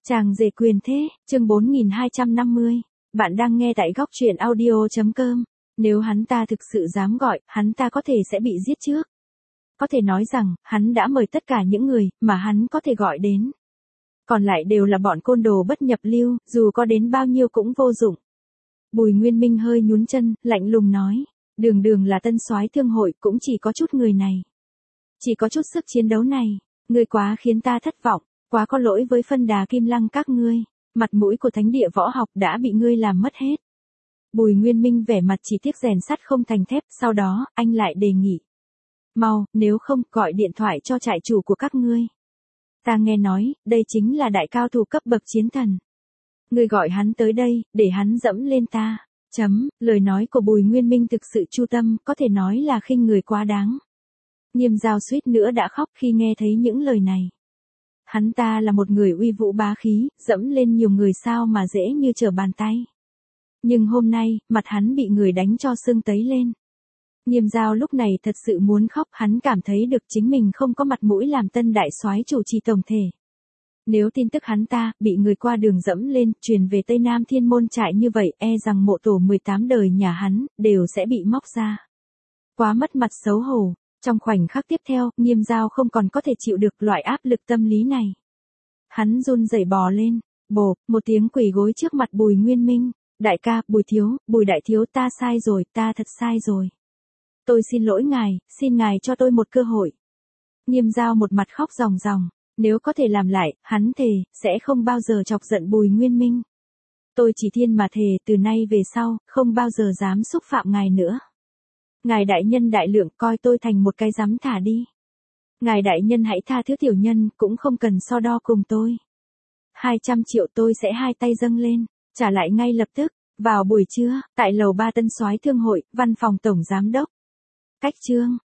Chàng rể quyền thế, chương 4250. Bạn đang nghe tại góc truyện audio.com. Nếu hắn ta thực sự dám gọi, hắn ta có thể sẽ bị giết trước. Có thể nói rằng, hắn đã mời tất cả những người mà hắn có thể gọi đến. Còn lại đều là bọn côn đồ bất nhập lưu, dù có đến bao nhiêu cũng vô dụng. Bùi Nguyên Minh hơi nhún chân, lạnh lùng nói. Đường đường là tân soái thương hội, cũng chỉ có chút người này. Chỉ có chút sức chiến đấu này. Ngươi quá khiến ta thất vọng. Quá có lỗi với phân đà Kim Lăng các ngươi, mặt mũi của thánh địa võ học đã bị ngươi làm mất hết. Bùi Nguyên Minh vẻ mặt chỉ tiếc rèn sắt không thành thép, sau đó, anh lại đề nghị. Mau, nếu không, gọi điện thoại cho trại chủ của các ngươi. Ta nghe nói, đây chính là đại cao thủ cấp bậc chiến thần. Ngươi gọi hắn tới đây, để hắn dẫm lên ta. Lời nói của Bùi Nguyên Minh thực sự chu tâm, có thể nói là khinh người quá đáng. Nghiêm Giao suýt nữa đã khóc khi nghe thấy những lời này. Hắn ta là một người uy vũ bá khí, dẫm lên nhiều người sao mà dễ như trở bàn tay. Nhưng hôm nay, mặt hắn bị người đánh cho sưng tấy lên. Nghiêm Giao lúc này thật sự muốn khóc, hắn cảm thấy được chính mình không có mặt mũi làm tân đại soái chủ trì tổng thể. Nếu tin tức hắn ta, bị người qua đường dẫm lên, truyền về Tây Nam Thiên Môn trại như vậy, rằng mộ tổ 18 đời nhà hắn, đều sẽ bị móc ra. Quá mất mặt xấu hổ. Trong khoảnh khắc tiếp theo, Nghiêm Giao không còn có thể chịu được loại áp lực tâm lý này. Hắn run rẩy bò lên, một tiếng quỳ gối trước mặt Bùi Nguyên Minh. Đại ca, Bùi đại thiếu, ta sai rồi, ta thật sai rồi. Tôi xin lỗi ngài, xin ngài cho tôi một cơ hội. Nghiêm Giao một mặt khóc ròng ròng, nếu có thể làm lại, hắn thề, sẽ không bao giờ chọc giận Bùi Nguyên Minh. Tôi chỉ thiên mà thề, từ nay về sau, không bao giờ dám xúc phạm ngài nữa. Ngài đại nhân đại lượng, coi tôi thành một cái dám thả đi. Ngài đại nhân hãy tha thứ tiểu nhân, cũng không cần so đo cùng tôi. 200 triệu tôi sẽ hai tay dâng lên, trả lại ngay lập tức. Vào buổi trưa, tại lầu 3 tân soái thương hội, văn phòng tổng giám đốc. Cách chương,